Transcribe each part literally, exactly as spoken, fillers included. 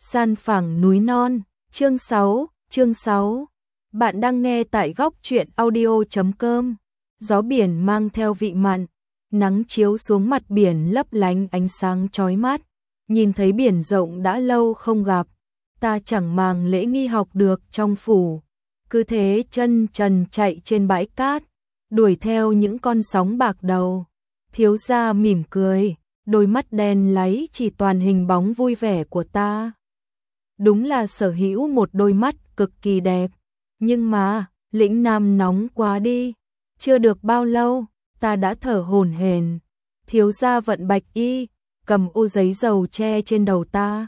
San phẳng núi non, chương sáu, chương sáu. Bạn đang nghe tại góc truyện audio chấm com. Gió biển mang theo vị mặn, nắng chiếu xuống mặt biển lấp lánh ánh sáng chói mắt. Nhìn thấy biển rộng đã lâu không gặp, ta chẳng màng lễ nghi học được trong phủ. Cứ thế chân trần chạy trên bãi cát, đuổi theo những con sóng bạc đầu. Thiếu gia mỉm cười, đôi mắt đen láy chỉ toàn hình bóng vui vẻ của ta. Đúng là sở hữu một đôi mắt cực kỳ đẹp, nhưng mà, lĩnh nam nóng quá đi. Chưa được bao lâu, ta đã thở hổn hển. Thiếu gia vận bạch y, cầm ô giấy dầu che trên đầu ta.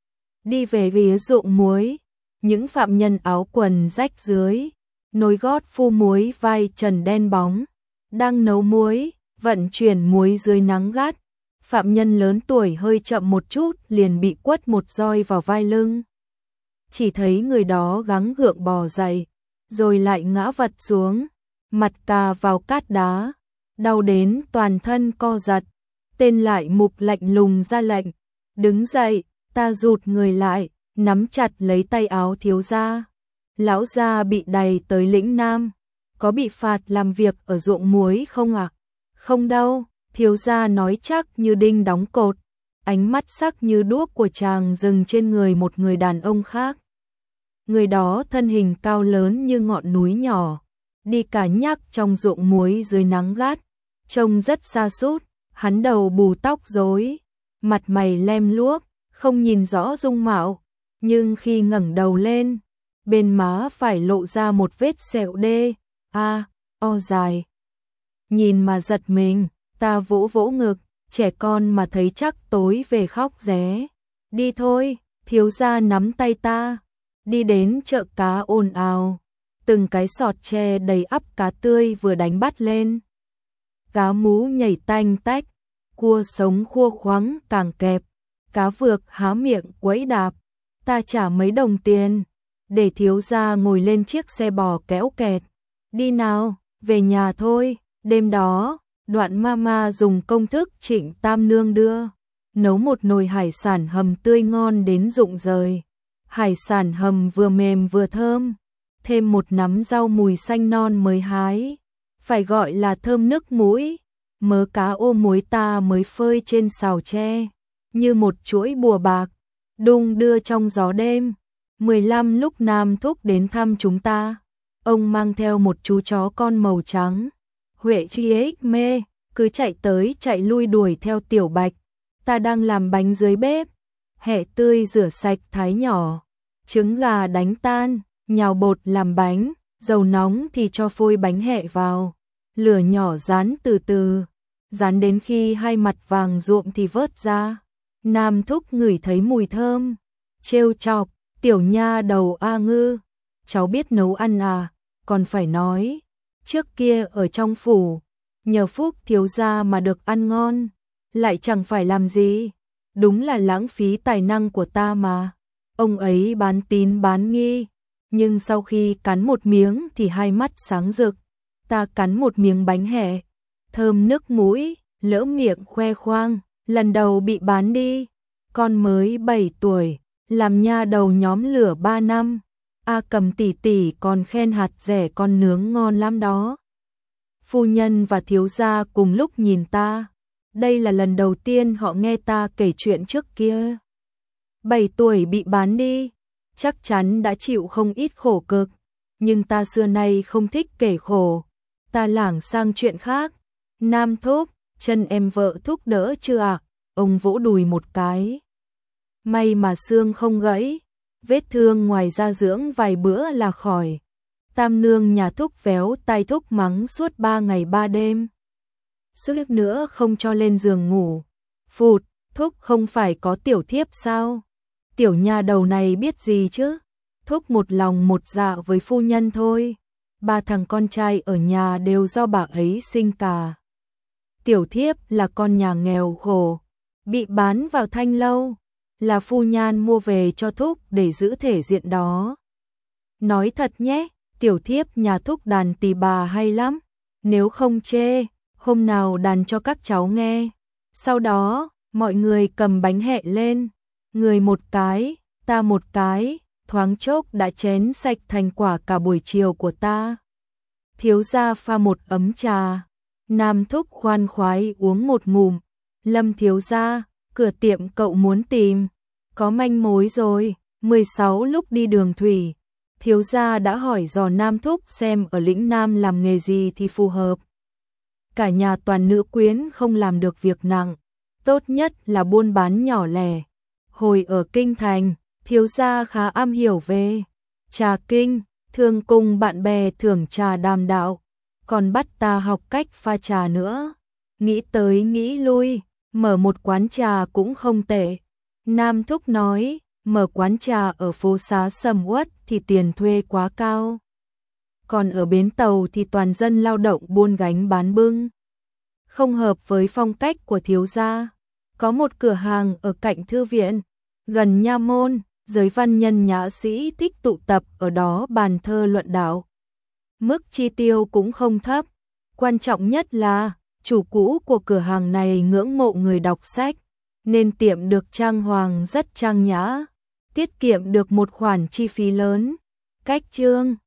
Đi về phía ruộng muối, những phạm nhân áo quần rách dưới, nối gót phu muối vai trần đen bóng, đang nấu muối, vận chuyển muối dưới nắng gắt. Phạm nhân lớn tuổi hơi chậm một chút liền bị quất một roi vào vai lưng. Chỉ thấy người đó gắng gượng bò dậy, rồi lại ngã vật xuống, mặt cà vào cát đá, đau đến toàn thân co giật. Tên lại mục lạnh lùng ra lệnh, đứng dậy. Ta rụt người lại, nắm chặt lấy tay áo thiếu gia. Lão gia bị đày tới lĩnh Nam, có bị phạt làm việc ở ruộng muối không ạ? À? Không đâu, thiếu gia nói chắc như đinh đóng cột, ánh mắt sắc như đuốc của chàng dừng trên người một người đàn ông khác. Người đó thân hình cao lớn như ngọn núi nhỏ, đi cả nhắc trong ruộng muối dưới nắng gắt, trông rất sa sút. Hắn đầu bù tóc rối, mặt mày lem luốc, không nhìn rõ dung mạo, nhưng khi ngẩng đầu lên, bên má phải lộ ra một vết sẹo đê, a, o dài. Nhìn mà giật mình, ta vỗ vỗ ngực, trẻ con mà thấy chắc tối về khóc ré. Đi thôi, thiếu gia nắm tay ta, đi đến chợ cá ồn ào, từng cái sọt tre đầy ắp cá tươi vừa đánh bắt lên. Cá mú nhảy tanh tách, cua sống khua khoắng càng kẹp, cá vược há miệng quẫy đạp. Ta trả mấy đồng tiền, để thiếu gia ngồi lên chiếc xe bò kéo kẹt. Đi nào, về nhà thôi. Đêm đó, Đoạn mama dùng công thức Trịnh Tam Nương đưa, nấu một nồi hải sản hầm tươi ngon đến rụng rời. Hải sản hầm vừa mềm vừa thơm, thêm một nắm rau mùi xanh non mới hái, phải gọi là thơm nức mũi. Mớ cá ô muối ta mới phơi trên xào tre, như một chuỗi bùa bạc, đung đưa trong gió đêm. mười lăm lúc Nam Thúc đến thăm chúng ta, ông mang theo một chú chó con màu trắng. Huệ chi ếch mê, cứ chạy tới chạy lui đuổi theo Tiểu Bạch. Ta đang làm bánh dưới bếp, hẹ tươi rửa sạch thái nhỏ, trứng gà đánh tan, nhào bột làm bánh, dầu nóng thì cho phôi bánh hẹ vào, lửa nhỏ rán từ từ, rán đến khi hai mặt vàng ruộm thì vớt ra. Nam Thúc ngửi thấy mùi thơm, trêu chọc, tiểu nha đầu A Ngư, cháu biết nấu ăn à? Còn phải nói, trước kia ở trong phủ, nhờ phúc thiếu gia mà được ăn ngon, lại chẳng phải làm gì. Đúng là lãng phí tài năng của ta mà. Ông ấy bán tín bán nghi, nhưng sau khi cắn một miếng thì hai mắt sáng rực. Ta cắn một miếng bánh hẹ, thơm nức mũi, lỡ miệng khoe khoang, lần đầu bị bán đi. Con mới bảy tuổi, làm nha đầu nhóm lửa ba năm. A Cầm tỷ tỷ còn khen hạt rẻ con nướng ngon lắm đó. Phu nhân và thiếu gia cùng lúc nhìn ta. Đây là lần đầu tiên họ nghe ta kể chuyện trước kia. Bảy tuổi bị bán đi, chắc chắn đã chịu không ít khổ cực, nhưng ta xưa nay không thích kể khổ. Ta lảng sang chuyện khác. Nam Thúc, chân em vợ thúc đỡ chưa ạ? À? Ông vỗ đùi một cái. May mà xương không gãy, vết thương ngoài da dưỡng vài bữa là khỏi. Tam Nương nhà Thúc véo tay Thúc mắng suốt ba ngày ba đêm. Sức nữa không cho lên giường ngủ. Phụt, Thúc không phải có tiểu thiếp sao? Tiểu nha đầu này biết gì chứ? Thúc một lòng một dạ với phu nhân thôi. Ba thằng con trai ở nhà đều do bà ấy sinh cả. Tiểu thiếp là con nhà nghèo khổ, bị bán vào thanh lâu, là phu nhan mua về cho Thúc để giữ thể diện đó. Nói thật nhé, tiểu thiếp nhà Thúc đàn tỳ bà hay lắm, nếu không chê, hôm nào đàn cho các cháu nghe. Sau đó, mọi người cầm bánh hẹ lên, người một cái, ta một cái, thoáng chốc đã chén sạch thành quả cả buổi chiều của ta. Thiếu gia pha một ấm trà, Nam Thúc khoan khoái uống một ngụm. Lâm thiếu gia, cửa tiệm cậu muốn tìm, có manh mối rồi. mười sáu lúc đi đường thủy, thiếu gia đã hỏi dò Nam Thúc xem ở lĩnh Nam làm nghề gì thì phù hợp. Cả nhà toàn nữ quyến không làm được việc nặng, tốt nhất là buôn bán nhỏ lẻ. Hồi ở Kinh Thành, thiếu gia khá am hiểu về trà kinh, thường cùng bạn bè thưởng trà đàm đạo, còn bắt ta học cách pha trà nữa. Nghĩ tới nghĩ lui, mở một quán trà cũng không tệ. Nam Thúc nói, mở quán trà ở phố xá sầm uất thì tiền thuê quá cao. Còn ở bến tàu thì toàn dân lao động buôn gánh bán bưng. Không hợp với phong cách của thiếu gia. Có một cửa hàng ở cạnh thư viện, gần nha môn, giới văn nhân nhã sĩ thích tụ tập ở đó bàn thơ luận đạo. Mức chi tiêu cũng không thấp. Quan trọng nhất là, chủ cũ của cửa hàng này ngưỡng mộ người đọc sách, nên tiệm được trang hoàng rất trang nhã, tiết kiệm được một khoản chi phí lớn. Cách chương